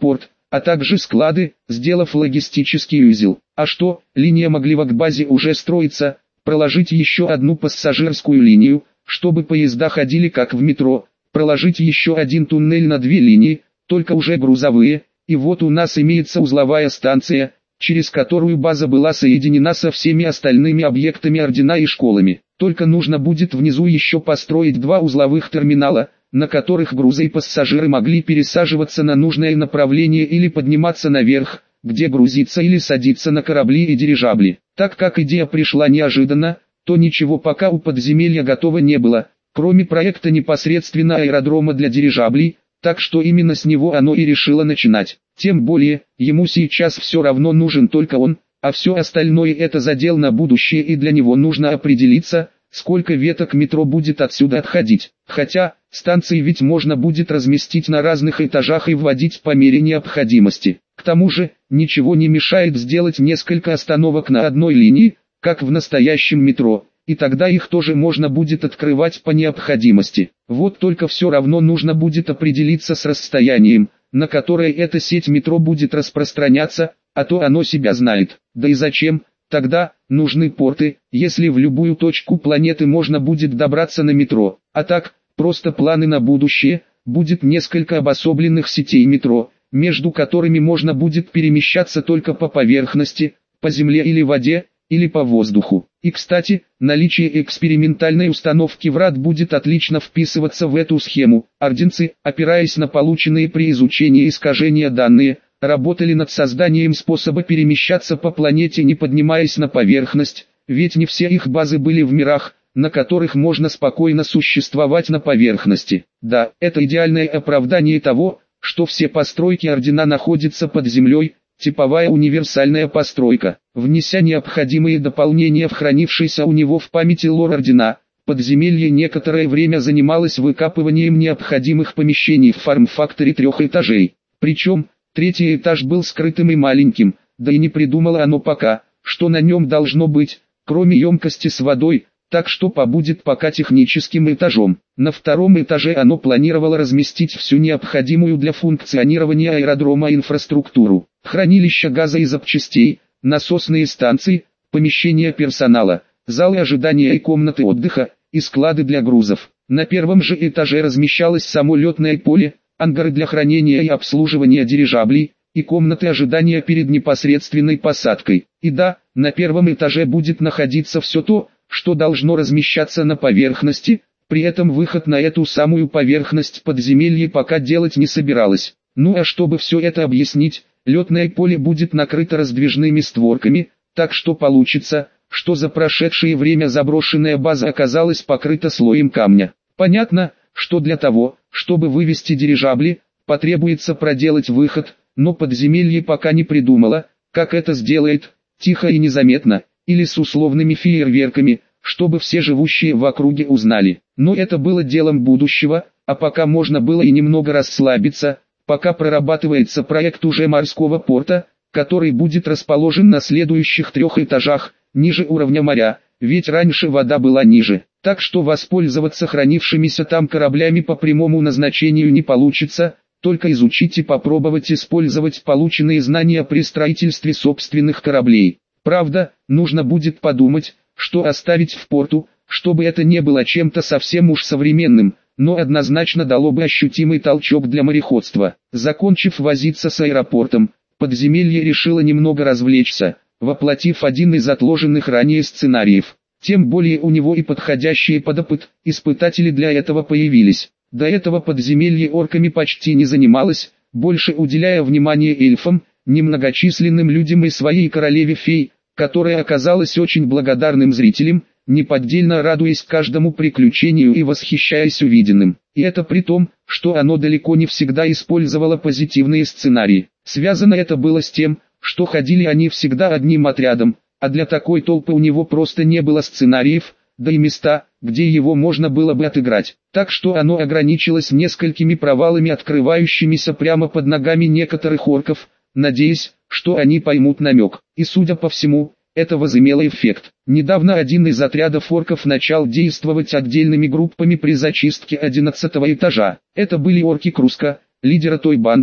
а также склады, сделав логистический узел. А что, линия могла к базе уже строиться, проложить еще одну пассажирскую линию, чтобы поезда ходили как в метро, проложить еще один туннель на две линии, только уже грузовые, и вот у нас имеется узловая станция, через которую база была соединена со всеми остальными объектами ордена и школами. Только нужно будет внизу еще построить два узловых терминала, на которых грузы и пассажиры могли пересаживаться на нужное направление или подниматься наверх, где грузиться или садиться на корабли и дирижабли. Так как идея пришла неожиданно, то ничего пока у подземелья готово не было, кроме проекта непосредственно аэродрома для дирижаблей, так что именно с него оно и решило начинать. Тем более, ему сейчас все равно нужен только он, а все остальное это задел на будущее, и для него нужно определиться, сколько веток метро будет отсюда отходить. Хотя, станции ведь можно будет разместить на разных этажах и вводить по мере необходимости. К тому же, ничего не мешает сделать несколько остановок на одной линии, как в настоящем метро, и тогда их тоже можно будет открывать по необходимости. Вот только все равно нужно будет определиться с расстоянием, на которое эта сеть метро будет распространяться, а то оно себя знает. Да и зачем? Тогда нужны порты, если в любую точку планеты можно будет добраться на метро. А так, просто планы на будущее, будет несколько обособленных сетей метро, между которыми можно будет перемещаться только по поверхности, по земле или воде, или по воздуху. И кстати, наличие экспериментальной установки врат будет отлично вписываться в эту схему. Орденцы, опираясь на полученные при изучении искажения данные, работали над созданием способа перемещаться по планете, не поднимаясь на поверхность, ведь не все их базы были в мирах, на которых можно спокойно существовать на поверхности. Да, это идеальное оправдание того, что все постройки ордена находятся под землей, типовая универсальная постройка. Внеся необходимые дополнения в хранившийся у него в памяти лор ордена, подземелье некоторое время занималось выкапыванием необходимых помещений в фарм-факторе трех этажей. Причем, третий этаж был скрытым и маленьким, да и не придумало оно пока, что на нем должно быть, кроме емкости с водой, так что побудет пока техническим этажом. На втором этаже оно планировало разместить всю необходимую для функционирования аэродрома инфраструктуру, хранилища газа и запчастей, насосные станции, помещения персонала, залы ожидания и комнаты отдыха, и склады для грузов. На первом же этаже размещалось само летное поле, ангары для хранения и обслуживания дирижаблей, и комнаты ожидания перед непосредственной посадкой. И да, на первом этаже будет находиться все то, что должно размещаться на поверхности, при этом выход на эту самую поверхность подземелья пока делать не собиралось. Ну а чтобы все это объяснить, летное поле будет накрыто раздвижными створками, так что получится, что за прошедшее время заброшенная база оказалась покрыта слоем камня. Понятно, что для того, чтобы вывести дирижабли, потребуется проделать выход, но подземелье пока не придумало, как это сделает, тихо и незаметно, или с условными фейерверками, чтобы все живущие в округе узнали. Но это было делом будущего, а пока можно было и немного расслабиться, пока прорабатывается проект уже морского порта, который будет расположен на следующих трех этажах, ниже уровня моря, ведь раньше вода была ниже. Так что воспользоваться хранившимися там кораблями по прямому назначению не получится, только изучить и попробовать использовать полученные знания при строительстве собственных кораблей. Правда, нужно будет подумать, что оставить в порту, чтобы это не было чем-то совсем уж современным, но однозначно дало бы ощутимый толчок для мореходства. Закончив возиться с аэропортом, подземелье решило немного развлечься, воплотив один из отложенных ранее сценариев. Тем более у него и подходящие под опыт испытатели для этого появились. До этого подземелье орками почти не занималось, больше уделяя внимание эльфам, немногочисленным людям и своей королеве-фей, которая оказалась очень благодарным зрителем, неподдельно радуясь каждому приключению и восхищаясь увиденным. И это при том, что оно далеко не всегда использовало позитивные сценарии. Связано это было с тем, что ходили они всегда одним отрядом, а для такой толпы у него просто не было сценариев, да и места, где его можно было бы отыграть. Так что оно ограничилось несколькими провалами, открывающимися прямо под ногами некоторых орков, надеясь, что они поймут намек. И судя по всему, это возымело эффект. Недавно один из отрядов орков начал действовать отдельными группами при зачистке одиннадцатого этажа. Это были орки Круска, лидера той банды,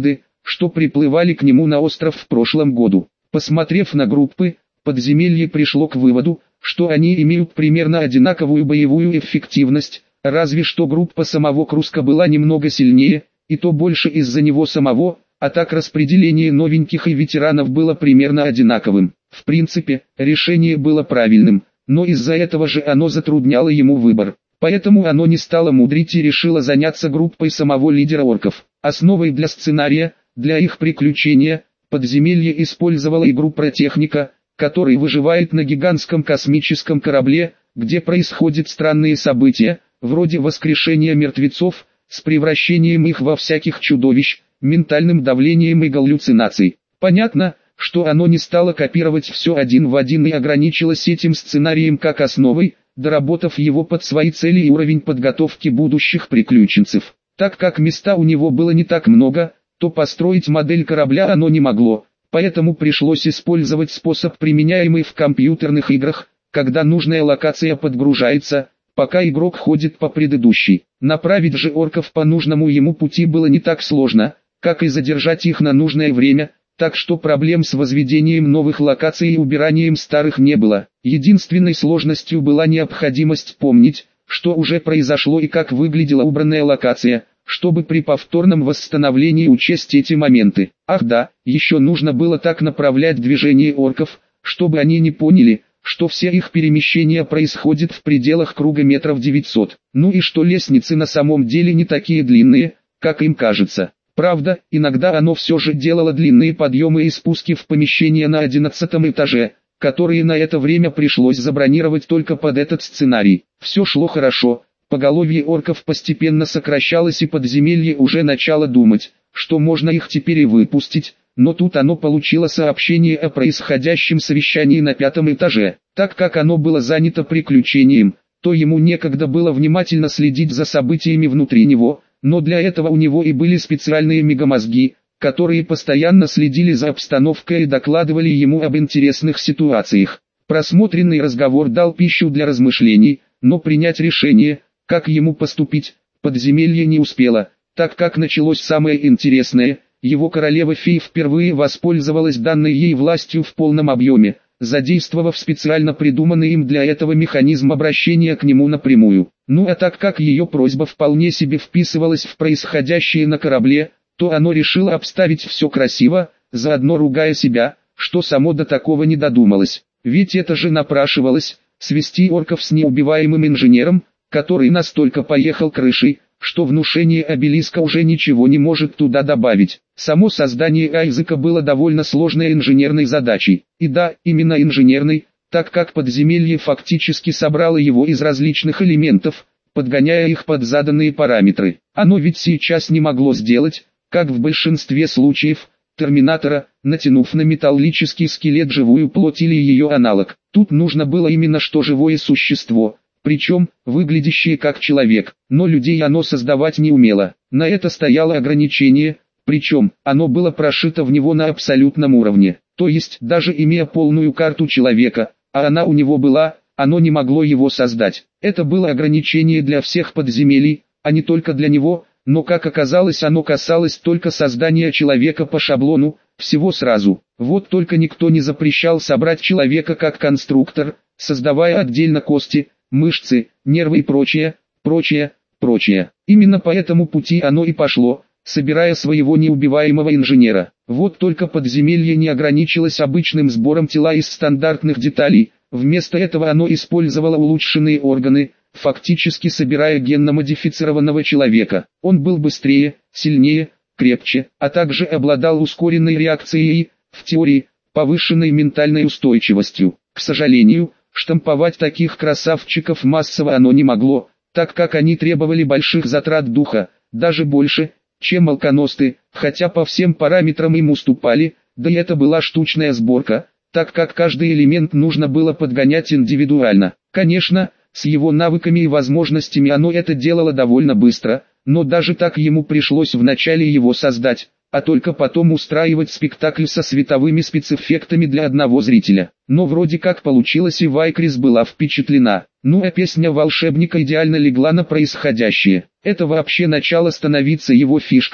что приплывали к нему на остров в прошлом году. Посмотрев на группы, подземелье пришло к выводу, что они имеют примерно одинаковую боевую эффективность, разве что группа самого Круска была немного сильнее, и то больше из-за него самого, а так распределение новеньких и ветеранов было примерно одинаковым. В принципе, решение было правильным, но из-за этого же оно затрудняло ему выбор. Поэтому оно не стало мудрить и решило заняться группой самого лидера орков. Основой для сценария, для их приключения, подземелье использовало игру протехника, который выживает на гигантском космическом корабле, где происходят странные события, вроде воскрешения мертвецов, с превращением их во всяких чудовищ, ментальным давлением и галлюцинаций. Понятно, что оно не стало копировать все один в один и ограничилось этим сценарием как основой, доработав его под свои цели и уровень подготовки будущих приключенцев. Так как места у него было не так много, то построить модель корабля оно не могло, поэтому пришлось использовать способ, применяемый в компьютерных играх, когда нужная локация подгружается, пока игрок ходит по предыдущей. Направить же орков по нужному ему пути было не так сложно, как и задержать их на нужное время, так что проблем с возведением новых локаций и убиранием старых не было. Единственной сложностью была необходимость помнить, что уже произошло и как выглядела убранная локация, чтобы при повторном восстановлении учесть эти моменты. Ах да, еще нужно было так направлять движение орков, чтобы они не поняли, что все их перемещения происходят в пределах круга метров девятьсот. Ну и что лестницы на самом деле не такие длинные, как им кажется. Правда, иногда оно все же делало длинные подъемы и спуски в помещения на одиннадцатом этаже, которые на это время пришлось забронировать только под этот сценарий. Все шло хорошо, поголовье орков постепенно сокращалось и подземелье уже начало думать, что можно их теперь и выпустить, но тут оно получило сообщение о происходящем совещании на пятом этаже. Так как оно было занято приключением, то ему некогда было внимательно следить за событиями внутри него, но для этого у него и были специальные мегамозги, которые постоянно следили за обстановкой и докладывали ему об интересных ситуациях. Просмотренный разговор дал пищу для размышлений, но принять решение, как ему поступить, подземелье не успело, так как началось самое интересное. Его королева-фей впервые воспользовалась данной ей властью в полном объеме, задействовав специально придуманный им для этого механизм обращения к нему напрямую. Ну а так как ее просьба вполне себе вписывалась в происходящее на корабле, то оно решило обставить все красиво, заодно ругая себя, что само до такого не додумалось. Ведь это же напрашивалось, свести орков с неубиваемым инженером, который настолько поехал крышей, что внушение обелиска уже ничего не может туда добавить. Само создание Айзека было довольно сложной инженерной задачей. И да, именно инженерной, так как подземелье фактически собрало его из различных элементов, подгоняя их под заданные параметры. Оно ведь сейчас не могло сделать, как в большинстве случаев, Терминатора, натянув на металлический скелет живую плоть или ее аналог. Тут нужно было именно что живое существо, причем, выглядящее как человек, но людей оно создавать не умело. На это стояло ограничение, причем, оно было прошито в него на абсолютном уровне. То есть, даже имея полную карту человека, а она у него была, оно не могло его создать. Это было ограничение для всех подземелий, а не только для него, но как оказалось оно касалось только создания человека по шаблону, всего сразу. Вот только никто не запрещал собрать человека как конструктор, создавая отдельно кости, мышцы, нервы и прочее, прочее, прочее. Именно по этому пути оно и пошло, собирая своего неубиваемого инженера. Вот только подземелье не ограничилось обычным сбором тела из стандартных деталей, вместо этого оно использовало улучшенные органы, фактически собирая генно-модифицированного человека. Он был быстрее, сильнее, крепче, а также обладал ускоренной реакцией и, в теории, повышенной ментальной устойчивостью. К сожалению, штамповать таких красавчиков массово оно не могло, так как они требовали больших затрат духа, даже больше, чем алконосты, хотя по всем параметрам им уступали, да и это была штучная сборка, так как каждый элемент нужно было подгонять индивидуально. Конечно, с его навыками и возможностями оно это делало довольно быстро, но даже так ему пришлось вначале его создать, а только потом устраивать спектакль со световыми спецэффектами для одного зрителя. Но вроде как получилось, и Вайкрис была впечатлена. Ну а песня волшебника идеально легла на происходящее. Это вообще начало становиться его фишкой,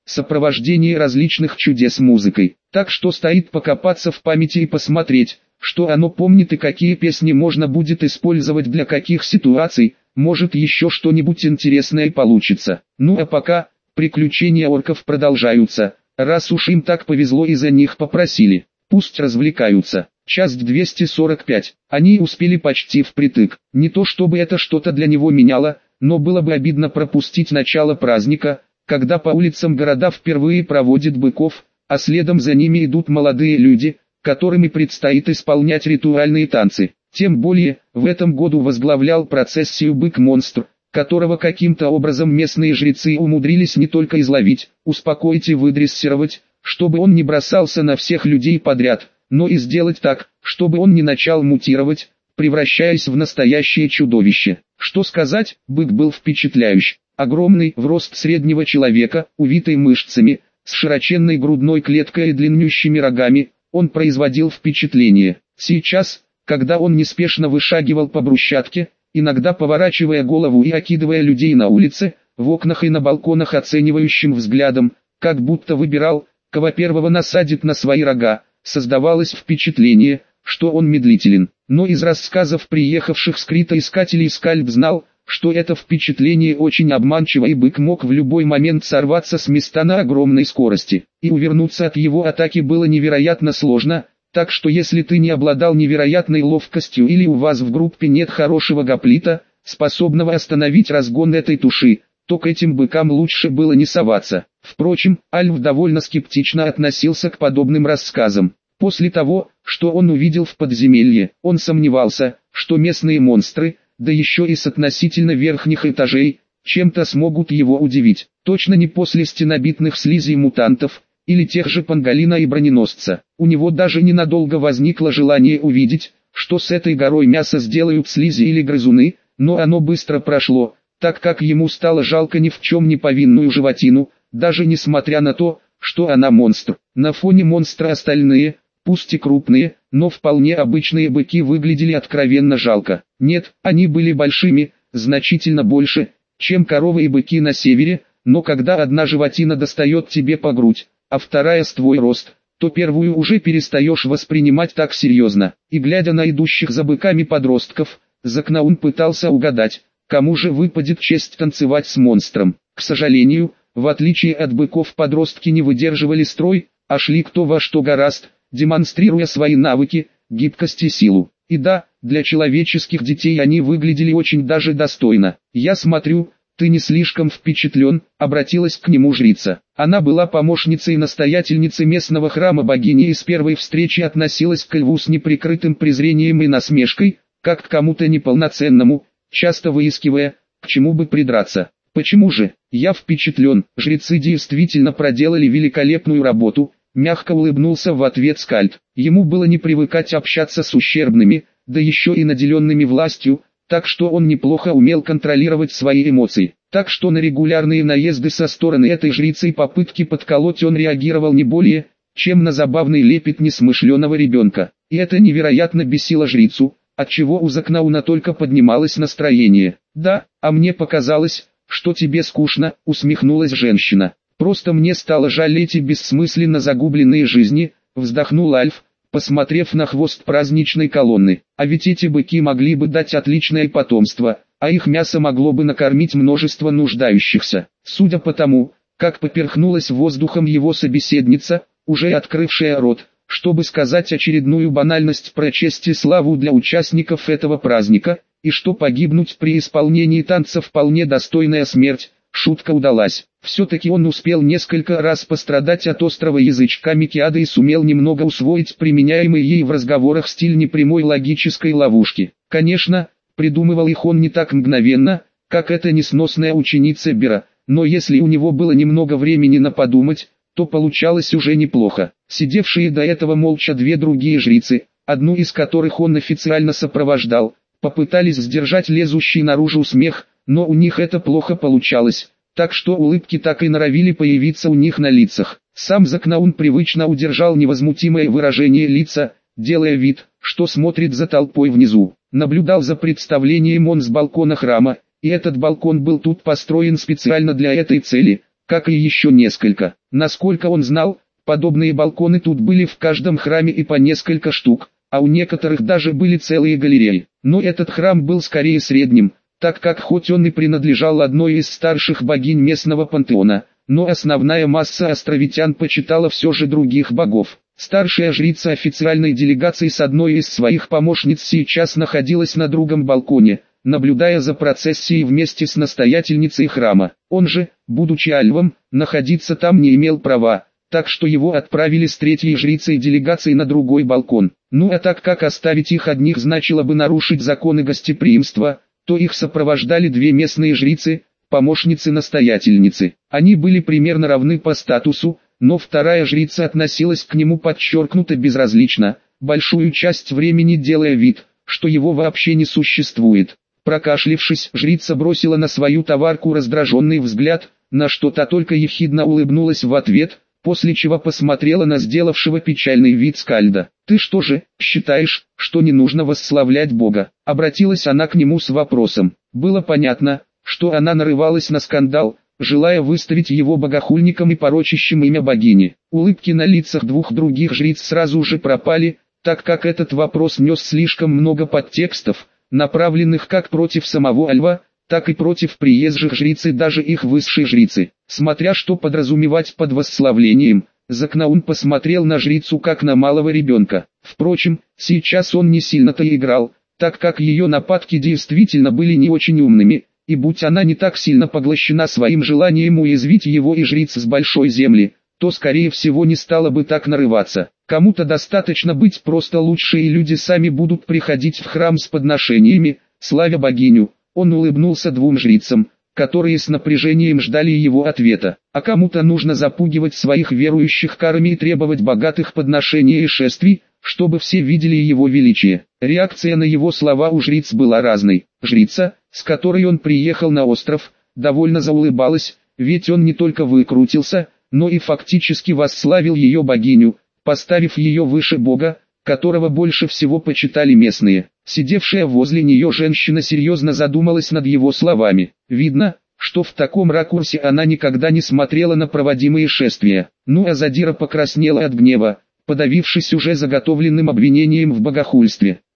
сопровождение различных чудес музыкой. Так что стоит покопаться в памяти и посмотреть, что оно помнит и какие песни можно будет использовать для каких ситуаций, может еще что-нибудь интересное получится. Ну а пока, приключения орков продолжаются, раз уж им так повезло и за них попросили, пусть развлекаются. Часть двести сорок пять. Они успели почти впритык. Не то чтобы это что-то для него меняло, но было бы обидно пропустить начало праздника, когда по улицам города впервые проводят быков, а следом за ними идут молодые люди, которым и предстоит исполнять ритуальные танцы. Тем более, в этом году возглавлял процессию бык-монстр, которого каким-то образом местные жрецы умудрились не только изловить, успокоить и выдрессировать, чтобы он не бросался на всех людей подряд, но и сделать так, чтобы он не начал мутировать, превращаясь в настоящее чудовище. Что сказать, бык был впечатляющий. Огромный, в рост среднего человека, увитый мышцами, с широченной грудной клеткой и длиннющими рогами, он производил впечатление. Сейчас, когда он неспешно вышагивал по брусчатке, иногда поворачивая голову и окидывая людей на улице, в окнах и на балконах оценивающим взглядом, как будто выбирал, кого первого насадит на свои рога, создавалось впечатление, что он медлителен. Но из рассказов приехавших скритоискателей Скальп знал, что это впечатление очень обманчиво, и бык мог в любой момент сорваться с места на огромной скорости, и увернуться от его атаки было невероятно сложно, так что если ты не обладал невероятной ловкостью или у вас в группе нет хорошего гоплита, способного остановить разгон этой туши, то к этим быкам лучше было не соваться. Впрочем, Альф довольно скептично относился к подобным рассказам. После того, что он увидел в подземелье, он сомневался, что местные монстры, да еще и с относительно верхних этажей, чем-то смогут его удивить. Точно не после стенобитных слизей мутантов, или тех же панголина и броненосца. У него даже ненадолго возникло желание увидеть, что с этой горой мяса сделают слизи или грызуны, но оно быстро прошло, так как ему стало жалко ни в чем не повинную животину, даже несмотря на то, что она монстр. На фоне монстра остальные, пусть и крупные, но вполне обычные быки выглядели откровенно жалко. Нет, они были большими, значительно больше, чем коровы и быки на севере, но когда одна животина достает тебе по грудь, а вторая с твой рост, то первую уже перестаешь воспринимать так серьезно. И глядя на идущих за быками подростков, Закнаун пытался угадать, кому же выпадет честь танцевать с монстром. К сожалению, в отличие от быков, подростки не выдерживали строй, а шли кто во что гораст, демонстрируя свои навыки, гибкость и силу. И да, для человеческих детей они выглядели очень даже достойно. «Я смотрю, ты не слишком впечатлен», — обратилась к нему жрица. Она была помощницей и настоятельницей местного храма богини и с первой встречи относилась к льву с неприкрытым презрением и насмешкой, как к кому-то неполноценному, часто выискивая, к чему бы придраться. «Почему же? Я впечатлен, жрецы действительно проделали великолепную работу», — мягко улыбнулся в ответ Скальд. Ему было не привыкать общаться с ущербными, да еще и наделенными властью, так что он неплохо умел контролировать свои эмоции. Так что на регулярные наезды со стороны этой жрицы и попытки подколоть он реагировал не более, чем на забавный лепет несмышленого ребенка. И это невероятно бесило жрицу, отчего у Закнауна только поднималось настроение. «Да, а мне показалось, что тебе скучно», — усмехнулась женщина. «Просто мне стало жаль эти бессмысленно загубленные жизни», — вздохнул Альф, посмотрев на хвост праздничной колонны. «А ведь эти быки могли бы дать отличное потомство, а их мясо могло бы накормить множество нуждающихся». Судя по тому, как поперхнулась воздухом его собеседница, уже открывшая рот, чтобы сказать очередную банальность про честь и славу для участников этого праздника, и что погибнуть при исполнении танца вполне достойная смерть, шутка удалась. Все-таки он успел несколько раз пострадать от острого язычка Микиады и сумел немного усвоить применяемый ей в разговорах стиль непрямой логической ловушки. Конечно, придумывал их он не так мгновенно, как эта несносная ученица Бера, но если у него было немного времени на подумать, то получалось уже неплохо. Сидевшие до этого молча две другие жрицы, одну из которых он официально сопровождал, попытались сдержать лезущий наружу смех, но у них это плохо получалось, так что улыбки так и норовили появиться у них на лицах. Сам Закнаун привычно удержал невозмутимое выражение лица, делая вид, что смотрит за толпой внизу. Наблюдал за представлением он с балкона храма, и этот балкон был тут построен специально для этой цели, как и еще несколько. Насколько он знал, подобные балконы тут были в каждом храме и по несколько штук, а у некоторых даже были целые галереи. Но этот храм был скорее средним, так как хоть он и принадлежал одной из старших богинь местного пантеона, но основная масса островитян почитала все же других богов. Старшая жрица официальной делегации с одной из своих помощниц сейчас находилась на другом балконе, наблюдая за процессией вместе с настоятельницей храма. Он же, будучи альвом, находиться там не имел права, так что его отправили с третьей жрицей делегации на другой балкон. Ну а так как оставить их одних значило бы нарушить законы гостеприимства, то их сопровождали две местные жрицы, помощницы-настоятельницы. Они были примерно равны по статусу, но вторая жрица относилась к нему подчеркнуто безразлично, большую часть времени делая вид, что его вообще не существует. Прокашлившись, жрица бросила на свою товарку раздраженный взгляд, на что та только ехидно улыбнулась в ответ, после чего посмотрела на сделавшего печальный вид скальда. «Ты что же, считаешь, что не нужно восславлять Бога?» Обратилась она к нему с вопросом. Было понятно, что она нарывалась на скандал, желая выставить его богохульником и порочащим имя богини. Улыбки на лицах двух других жриц сразу же пропали, так как этот вопрос нес слишком много подтекстов, направленных как против самого Альва, так и против приезжих жриц и даже их высшей жрицы. Смотря что подразумевать под восславлением, Закнаун посмотрел на жрицу как на малого ребенка. Впрочем, сейчас он не сильно-то играл, так как ее нападки действительно были не очень умными, и будь она не так сильно поглощена своим желанием уязвить его и жриц с большой земли, то скорее всего не стала бы так нарываться. Кому-то достаточно быть просто лучше, и люди сами будут приходить в храм с подношениями, славя богиню. Он улыбнулся двум жрицам, которые с напряжением ждали его ответа. А кому-то нужно запугивать своих верующих карами и требовать богатых подношений и шествий, чтобы все видели его величие. Реакция на его слова у жриц была разной. Жрица, с которой он приехал на остров, довольно заулыбалась, ведь он не только выкрутился, но и фактически восславил ее богиню, поставив ее выше Бога, которого больше всего почитали местные. Сидевшая возле нее женщина серьезно задумалась над его словами. Видно, что в таком ракурсе она никогда не смотрела на проводимые шествия. Ну а Задира покраснела от гнева, подавившись уже заготовленным обвинением в богохульстве.